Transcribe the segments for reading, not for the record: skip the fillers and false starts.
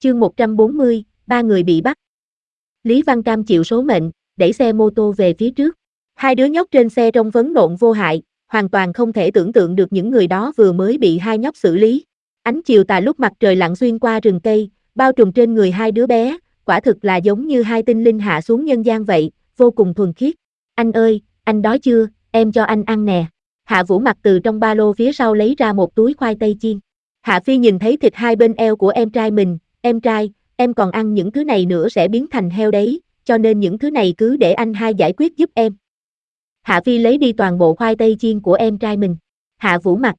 Chương 140, ba người bị bắt. Lý Văn cam chịu số mệnh, đẩy xe mô tô về phía trước. Hai đứa nhóc trên xe trông vấn độn vô hại, hoàn toàn không thể tưởng tượng được những người đó vừa mới bị hai nhóc xử lý. Ánh chiều tà lúc mặt trời lặn xuyên qua rừng cây, bao trùm trên người hai đứa bé, quả thực là giống như hai tinh linh hạ xuống nhân gian vậy, vô cùng thuần khiết. Anh ơi, anh đói chưa, em cho anh ăn nè. Hạ Vũ Mặc từ trong ba lô phía sau lấy ra một túi khoai tây chiên. Hạ Phi nhìn thấy thịt hai bên eo của em trai mình, em trai, em còn ăn những thứ này nữa sẽ biến thành heo đấy, cho nên những thứ này cứ để anh hai giải quyết giúp em. Hạ Phi lấy đi toàn bộ khoai tây chiên của em trai mình. Hạ Vũ Mặc.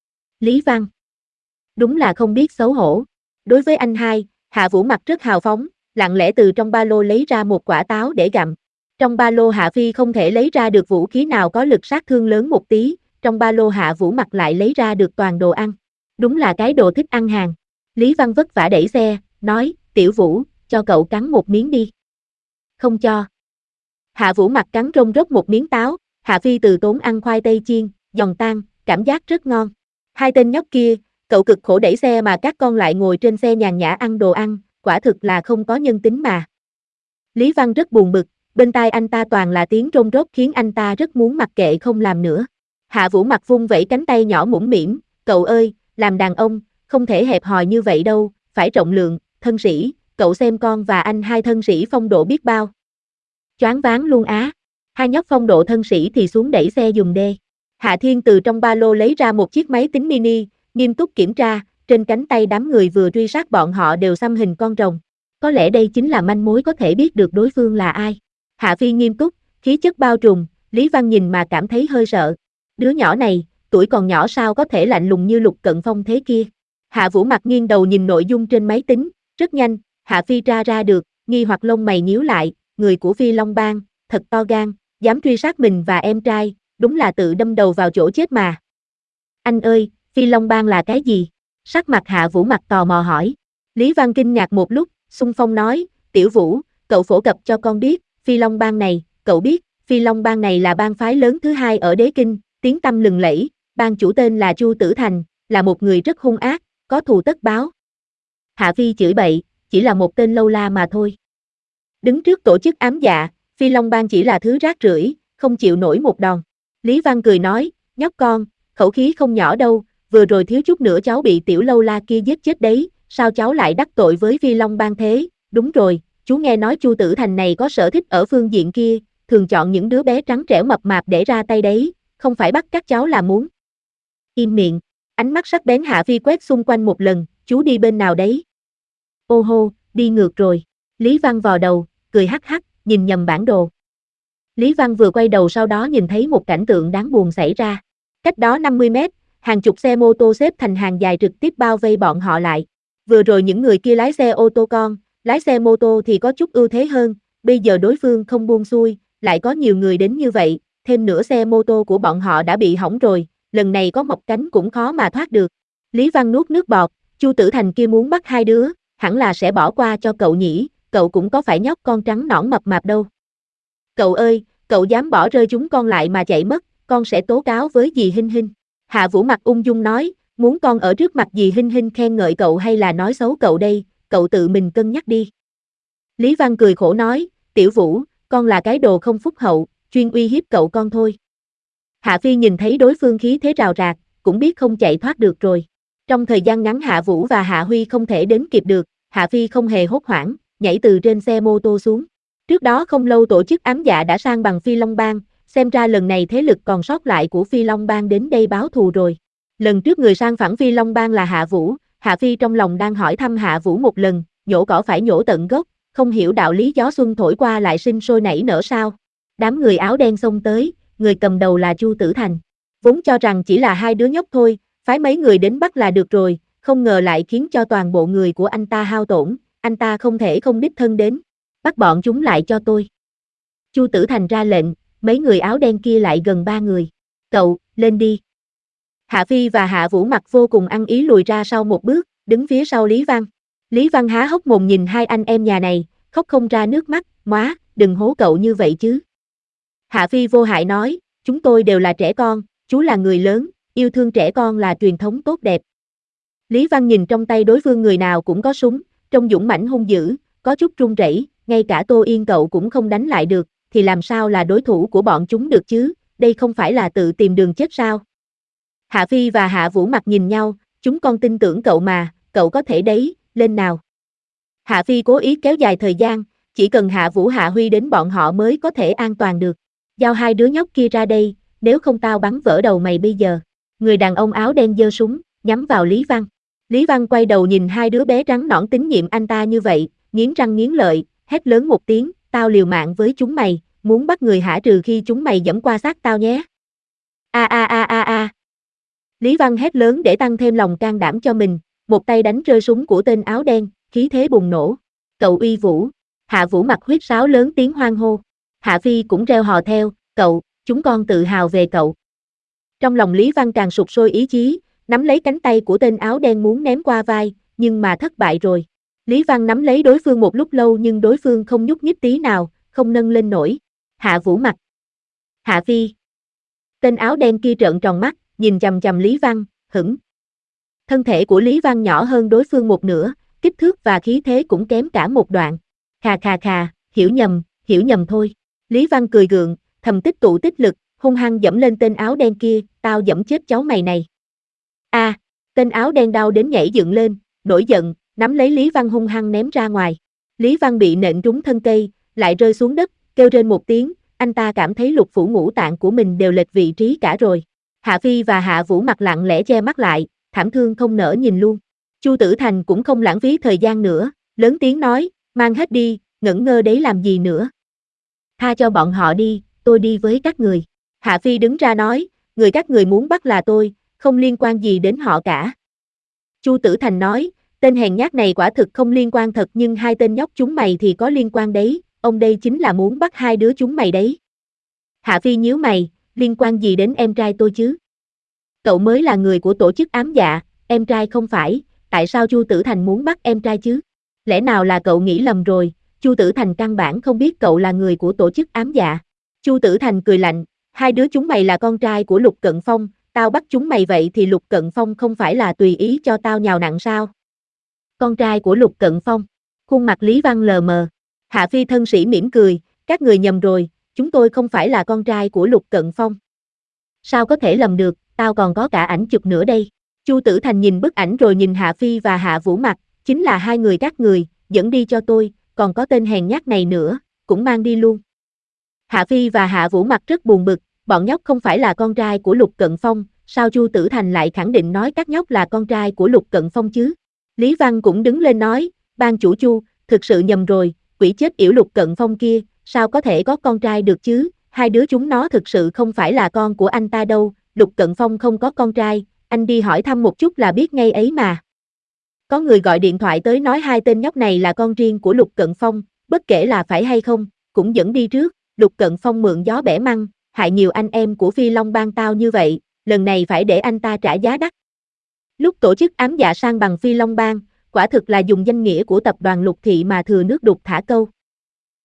Lý Văn. Đúng là không biết xấu hổ. Đối với anh hai, Hạ Vũ Mặc rất hào phóng, lặng lẽ từ trong ba lô lấy ra một quả táo để gặm. Trong ba lô Hạ Phi không thể lấy ra được vũ khí nào có lực sát thương lớn một tí, trong ba lô Hạ Vũ Mặc lại lấy ra được toàn đồ ăn. Đúng là cái đồ thích ăn hàng. Lý Văn vất vả đẩy xe, nói, Tiểu Vũ, cho cậu cắn một miếng đi. Không cho. Hạ Vũ Mặc cắn rông rốc một miếng táo, Hạ Phi từ tốn ăn khoai tây chiên, giòn tan, cảm giác rất ngon. Hai tên nhóc kia, cậu cực khổ đẩy xe mà các con lại ngồi trên xe nhàn nhã ăn đồ ăn, quả thực là không có nhân tính mà. Lý Văn rất buồn bực, bên tai anh ta toàn là tiếng rông rốc khiến anh ta rất muốn mặc kệ không làm nữa. Hạ Vũ Mặc vung vẩy cánh tay nhỏ mũm mĩm, cậu ơi, làm đàn ông, không thể hẹp hòi như vậy đâu, phải rộng lượng, thân sĩ, cậu xem con và anh hai thân sĩ phong độ biết bao. Choáng váng luôn á. Hai nhóc phong độ thân sĩ thì xuống đẩy xe dùng đê. Hạ Thiên từ trong ba lô lấy ra một chiếc máy tính mini, nghiêm túc kiểm tra, trên cánh tay đám người vừa truy sát bọn họ đều xăm hình con rồng. Có lẽ đây chính là manh mối có thể biết được đối phương là ai. Hạ Phi nghiêm túc, khí chất bao trùm, Lý Văn nhìn mà cảm thấy hơi sợ. Đứa nhỏ này, tuổi còn nhỏ sao có thể lạnh lùng như Lục Cận Phong thế kia. Hạ Vũ Mặc nghiêng đầu nhìn nội dung trên máy tính, rất nhanh, Hạ Phi ra được, nghi hoặc lông mày nhíu lại, người của Phi Long Bang, thật to gan, dám truy sát mình và em trai, đúng là tự đâm đầu vào chỗ chết mà. Anh ơi, Phi Long Bang là cái gì? Sắc mặt Hạ Vũ Mặc tò mò hỏi. Lý Văn kinh ngạc một lúc, xung phong nói, Tiểu Vũ, cậu phổ cập cho con biết, Phi Long Bang này, cậu biết, Phi Long Bang này là bang phái lớn thứ hai ở Đế Kinh, tiếng tăm lừng lẫy, bang chủ tên là Chu Tử Thành, là một người rất hung ác, có thù tất báo. Hạ Phi chửi bậy, chỉ là một tên lâu la mà thôi. Đứng trước tổ chức ám dạ, Phi Long Bang chỉ là thứ rác rưởi, không chịu nổi một đòn. Lý Văn cười nói, nhóc con, khẩu khí không nhỏ đâu, vừa rồi thiếu chút nữa cháu bị tiểu lâu la kia giết chết đấy, sao cháu lại đắc tội với Phi Long Bang thế? Đúng rồi, chú nghe nói Chu Tử Thành này có sở thích ở phương diện kia, thường chọn những đứa bé trắng trẻo mập mạp để ra tay đấy, không phải bắt các cháu là muốn. Im miệng, ánh mắt sắc bén Hạ Phi quét xung quanh một lần, chú đi bên nào đấy? Ô hô, đi ngược rồi. Lý Văn vò đầu, cười hắc hắc, nhìn nhầm bản đồ. Lý Văn vừa quay đầu sau đó nhìn thấy một cảnh tượng đáng buồn xảy ra. Cách đó 50 mét, hàng chục xe mô tô xếp thành hàng dài trực tiếp bao vây bọn họ lại. Vừa rồi những người kia lái xe ô tô con, lái xe mô tô thì có chút ưu thế hơn, bây giờ đối phương không buông xuôi, lại có nhiều người đến như vậy, thêm nữa xe mô tô của bọn họ đã bị hỏng rồi, lần này có mọc cánh cũng khó mà thoát được. Lý Văn nuốt nước bọt, Chu Tử Thành kia muốn bắt hai đứa, hẳn là sẽ bỏ qua cho cậu nhỉ, cậu cũng có phải nhóc con trắng nõn mập mạp đâu. Cậu ơi, cậu dám bỏ rơi chúng con lại mà chạy mất, con sẽ tố cáo với dì Hinh Hinh. Hạ Vũ Mặc ung dung nói, muốn con ở trước mặt dì Hinh Hinh khen ngợi cậu hay là nói xấu cậu đây, cậu tự mình cân nhắc đi. Lý Văn cười khổ nói, Tiểu Vũ, con là cái đồ không phúc hậu, chuyên uy hiếp cậu con thôi. Hạ Phi nhìn thấy đối phương khí thế rào rạc, cũng biết không chạy thoát được rồi. Trong thời gian ngắn Hạ Vũ và Hạ Huy không thể đến kịp được, Hạ Phi không hề hốt hoảng, nhảy từ trên xe mô tô xuống. Trước đó không lâu tổ chức ám dạ đã sang bằng Phi Long Bang, xem ra lần này thế lực còn sót lại của Phi Long Bang đến đây báo thù rồi. Lần trước người sang phẳng Phi Long Bang là Hạ Vũ, Hạ Phi trong lòng đang hỏi thăm Hạ Vũ một lần, nhổ cỏ phải nhổ tận gốc, không hiểu đạo lý gió xuân thổi qua lại sinh sôi nảy nở sao. Đám người áo đen xông tới, người cầm đầu là Chu Tử Thành. Vốn cho rằng chỉ là hai đứa nhóc thôi, phái mấy người đến bắt là được rồi, không ngờ lại khiến cho toàn bộ người của anh ta hao tổn, anh ta không thể không đích thân đến. Bắt bọn chúng lại cho tôi. Chu Tử Thành ra lệnh, mấy người áo đen kia lại gần 3 người. Cậu, lên đi. Hạ Phi và Hạ Vũ Mặc vô cùng ăn ý lùi ra sau một bước, đứng phía sau Lý Văn. Lý Văn há hốc mồm nhìn hai anh em nhà này, khóc không ra nước mắt, móa, đừng hố cậu như vậy chứ. Hạ Phi vô hại nói, chúng tôi đều là trẻ con, chú là người lớn, yêu thương trẻ con là truyền thống tốt đẹp. Lý Văn nhìn trong tay đối phương người nào cũng có súng, trông dũng mãnh hung dữ, có chút run rẩy, ngay cả Tô Yên cậu cũng không đánh lại được, thì làm sao là đối thủ của bọn chúng được chứ, đây không phải là tự tìm đường chết sao? Hạ Phi và Hạ Vũ mặt nhìn nhau, chúng con tin tưởng cậu mà, cậu có thể đấy, lên nào. Hạ Phi cố ý kéo dài thời gian, chỉ cần Hạ Vũ Hạ Huy đến bọn họ mới có thể an toàn được. Giao hai đứa nhóc kia ra đây, nếu không tao bắn vỡ đầu mày bây giờ. Người đàn ông áo đen giơ súng, nhắm vào Lý Văn. Lý Văn quay đầu nhìn hai đứa bé trắng nõn tín nhiệm anh ta như vậy, nghiến răng nghiến lợi, hét lớn một tiếng, tao liều mạng với chúng mày, muốn bắt người hả trừ khi chúng mày giẫm qua xác tao nhé. A a a a a. Lý Văn hét lớn để tăng thêm lòng can đảm cho mình, một tay đánh rơi súng của tên áo đen, khí thế bùng nổ. Cậu uy vũ. Hạ Vũ mặc huyết sáo lớn tiếng hoan hô. Hạ Phi cũng reo hò theo, cậu, chúng con tự hào về cậu. Trong lòng Lý Văn càng sục sôi ý chí, nắm lấy cánh tay của tên áo đen muốn ném qua vai, nhưng mà thất bại rồi. Lý Văn nắm lấy đối phương một lúc lâu nhưng đối phương không nhúc nhích tí nào, không nâng lên nổi. Hạ Vũ mặc. Hạ Phi. Tên áo đen kia trợn tròn mắt, nhìn chằm chằm Lý Văn, hửng. Thân thể của Lý Văn nhỏ hơn đối phương một nửa, kích thước và khí thế cũng kém cả một đoạn. Khà khà khà, hiểu nhầm thôi. Lý Văn cười gượng, thầm tích tụ tích lực, hung hăng dẫm lên tên áo đen kia, tao dẫm chết cháu mày này. A, tên áo đen đau đến nhảy dựng lên, nổi giận, nắm lấy Lý Văn hung hăng ném ra ngoài. Lý Văn bị nện trúng thân cây, lại rơi xuống đất, kêu rên một tiếng, anh ta cảm thấy lục phủ ngũ tạng của mình đều lệch vị trí cả rồi. Hạ Phi và Hạ Vũ mặt lặng lẽ che mắt lại, thảm thương không nỡ nhìn luôn. Chu Tử Thành cũng không lãng phí thời gian nữa, lớn tiếng nói, mang hết đi, ngẩn ngơ đấy làm gì nữa. Tha cho bọn họ đi, tôi đi với các người. Hạ Phi đứng ra nói, người các người muốn bắt là tôi, không liên quan gì đến họ cả. Chu Tử Thành nói, tên hèn nhát này quả thực không liên quan thật nhưng hai tên nhóc chúng mày thì có liên quan đấy, ông đây chính là muốn bắt hai đứa chúng mày đấy. Hạ Phi nhíu mày, liên quan gì đến em trai tôi chứ? Cậu mới là người của tổ chức ám dạ, em trai không phải, tại sao Chu Tử Thành muốn bắt em trai chứ? Lẽ nào là cậu nghĩ lầm rồi, Chu Tử Thành căn bản không biết cậu là người của tổ chức ám dạ. Chu Tử Thành cười lạnh, hai đứa chúng mày là con trai của Lục Cận Phong, tao bắt chúng mày vậy thì Lục Cận Phong không phải là tùy ý cho tao nhào nặn sao? Con trai của Lục Cận Phong, khuôn mặt Lý Văn lờ mờ. Hạ Phi thân sĩ mỉm cười, các người nhầm rồi, chúng tôi không phải là con trai của Lục Cận Phong. Sao có thể lầm được, tao còn có cả ảnh chụp nữa đây. Chu Tử Thành nhìn bức ảnh rồi nhìn Hạ Phi và Hạ Vũ mặt, chính là hai người các người, dẫn đi cho tôi, còn có tên hèn nhát này nữa, cũng mang đi luôn. Hạ Phi và Hạ Vũ mặt rất buồn bực, bọn nhóc không phải là con trai của Lục Cận Phong, sao Chu Tử Thành lại khẳng định nói các nhóc là con trai của Lục Cận Phong chứ? Lý Văn cũng đứng lên nói, ban chủ Chu, thực sự nhầm rồi, quỷ chết yểu Lục Cận Phong kia, sao có thể có con trai được chứ, hai đứa chúng nó thực sự không phải là con của anh ta đâu, Lục Cận Phong không có con trai, anh đi hỏi thăm một chút là biết ngay ấy mà. Có người gọi điện thoại tới nói hai tên nhóc này là con riêng của Lục Cận Phong, bất kể là phải hay không, cũng dẫn đi trước, Lục Cận Phong mượn gió bẻ măng, hại nhiều anh em của Phi Long Bang tao như vậy, lần này phải để anh ta trả giá đắt. Lúc tổ chức ám dạ sang bằng Phi Long Bang, quả thực là dùng danh nghĩa của tập đoàn Lục Thị mà thừa nước đục thả câu.